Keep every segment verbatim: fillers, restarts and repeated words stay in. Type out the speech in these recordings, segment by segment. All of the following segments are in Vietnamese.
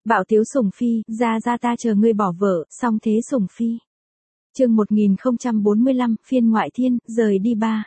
Bạo tiếu sủng phi, ra ra ta chờ ngươi bỏ vợ, xong thế sủng phi. Chương một nghìn không trăm bốn mươi lăm, phiên ngoại thiên, rời đi ba.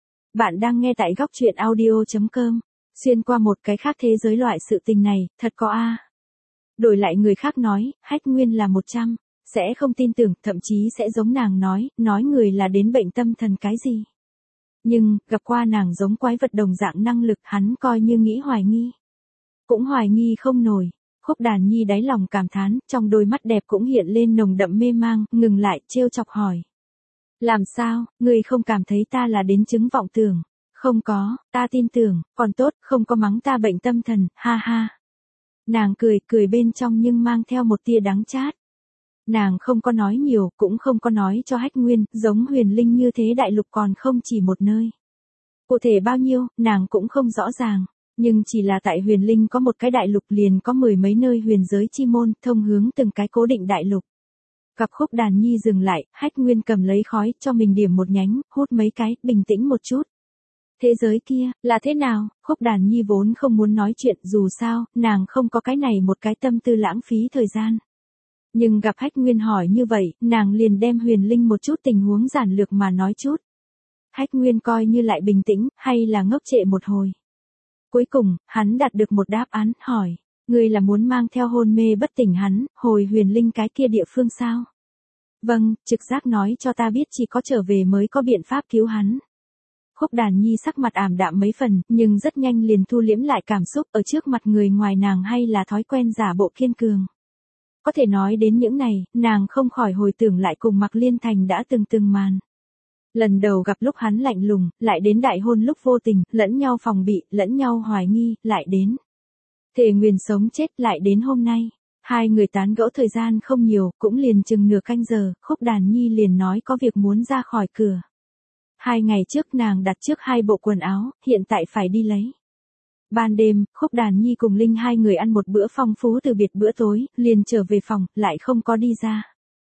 Bạn đang nghe tại góc truyện audio chấm com. Xuyên qua một cái khác thế giới loại sự tình này, thật có a. À. Đổi lại người khác nói, Hách Nguyên là một trăm, sẽ không tin tưởng, thậm chí sẽ giống nàng nói, nói người là đến bệnh tâm thần cái gì. Nhưng, gặp qua nàng giống quái vật đồng dạng năng lực, hắn coi như nghĩ hoài nghi. Cũng hoài nghi không nổi. Khúc Đàn Nhi đáy lòng cảm thán, trong đôi mắt đẹp cũng hiện lên nồng đậm mê mang, ngừng lại, trêu chọc hỏi. Làm sao, ngươi không cảm thấy ta là đến chứng vọng tưởng? Không có, ta tin tưởng, còn tốt, không có mắng ta bệnh tâm thần, ha ha. Nàng cười, cười bên trong nhưng mang theo một tia đắng chát. Nàng không có nói nhiều, cũng không có nói cho Hách Nguyên, giống Huyền Linh như thế đại lục còn không chỉ một nơi. Cụ thể bao nhiêu, nàng cũng không rõ ràng. Nhưng chỉ là tại Huyền Linh có một cái đại lục liền có mười mấy nơi huyền giới chi môn, thông hướng từng cái cố định đại lục. Gặp Khúc Đàn Nhi dừng lại, Hách Nguyên cầm lấy khói, cho mình điểm một nhánh, hút mấy cái, bình tĩnh một chút. Thế giới kia, là thế nào? Khúc Đàn Nhi vốn không muốn nói chuyện, dù sao, nàng không có cái này một cái tâm tư lãng phí thời gian. Nhưng gặp Hách Nguyên hỏi như vậy, nàng liền đem Huyền Linh một chút tình huống giản lược mà nói chút. Hách Nguyên coi như lại bình tĩnh, hay là ngốc trệ một hồi. Cuối cùng, hắn đạt được một đáp án, hỏi, ngươi là muốn mang theo hôn mê bất tỉnh hắn, hồi Huyền Linh cái kia địa phương sao? Vâng, trực giác nói cho ta biết chỉ có trở về mới có biện pháp cứu hắn. Khúc Đàn Nhi sắc mặt ảm đạm mấy phần, nhưng rất nhanh liền thu liễm lại cảm xúc, ở trước mặt người ngoài nàng hay là thói quen giả bộ kiên cường. Có thể nói đến những này, nàng không khỏi hồi tưởng lại cùng Mạc Liên Thành đã từng từng màn. Lần đầu gặp lúc hắn lạnh lùng, lại đến đại hôn lúc vô tình, lẫn nhau phòng bị, lẫn nhau hoài nghi, lại đến. Thề nguyền sống chết lại đến hôm nay. Hai người tán gẫu thời gian không nhiều, cũng liền chừng nửa canh giờ, Khúc Đàn Nhi liền nói có việc muốn ra khỏi cửa. Hai ngày trước nàng đặt trước hai bộ quần áo, hiện tại phải đi lấy. Ban đêm, Khúc Đàn Nhi cùng Linh hai người ăn một bữa phong phú từ biệt bữa tối, liền trở về phòng, lại không có đi ra.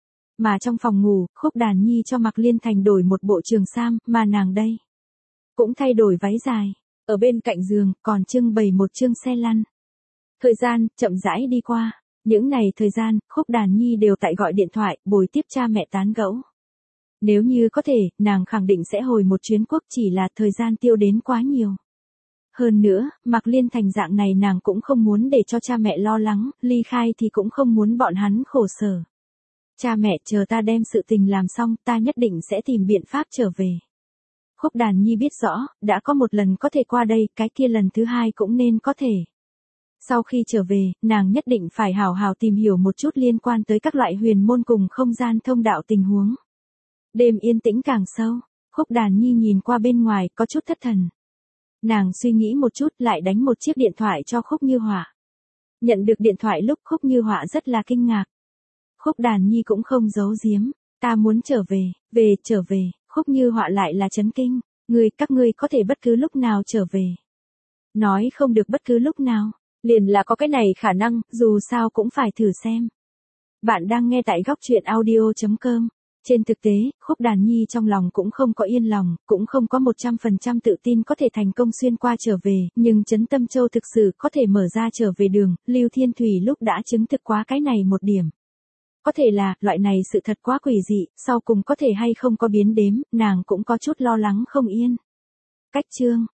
Mà trong phòng ngủ, Khúc Đàn Nhi cho Mạc Liên Thành đổi một bộ trường sam, mà nàng đây cũng thay đổi váy dài. Ở bên cạnh giường, còn trưng bày một chương xe lăn. Thời gian, chậm rãi đi qua. Những này thời gian, Khúc Đàn Nhi đều tại gọi điện thoại, bồi tiếp cha mẹ tán gẫu. Nếu như có thể, nàng khẳng định sẽ hồi một chuyến quốc, chỉ là thời gian tiêu đến quá nhiều. Hơn nữa, Mạc Liên Thành dạng này nàng cũng không muốn để cho cha mẹ lo lắng, ly khai thì cũng không muốn bọn hắn khổ sở. Cha mẹ chờ ta đem sự tình làm xong, ta nhất định sẽ tìm biện pháp trở về. Khúc Đàn Nhi biết rõ, đã có một lần có thể qua đây, cái kia lần thứ hai cũng nên có thể. Sau khi trở về, nàng nhất định phải hào hào tìm hiểu một chút liên quan tới các loại huyền môn cùng không gian thông đạo tình huống. Đêm yên tĩnh càng sâu, Khúc Đàn Nhi nhìn qua bên ngoài, có chút thất thần. Nàng suy nghĩ một chút, lại đánh một chiếc điện thoại cho Khúc Như Họa. Nhận được điện thoại lúc Khúc Như Họa rất là kinh ngạc. Khúc Đàn Nhi cũng không giấu giếm, ta muốn trở về, về, trở về, Khúc Như Họa lại là chấn kinh, ngươi, các ngươi có thể bất cứ lúc nào trở về. Nói không được bất cứ lúc nào, liền là có cái này khả năng, dù sao cũng phải thử xem. Bạn đang nghe tại góc truyện audio chấm com. Trên thực tế, Khúc Đàn Nhi trong lòng cũng không có yên lòng, cũng không có một trăm phần trăm tự tin có thể thành công xuyên qua trở về, nhưng Trấn Tâm Châu thực sự có thể mở ra trở về đường, Lưu Thiên Thủy lúc đã chứng thực quá cái này một điểm. Có thể là, loại này sự thật quá quỷ dị, sau cùng có thể hay không có biến đếm, nàng cũng có chút lo lắng không yên. Cách chương,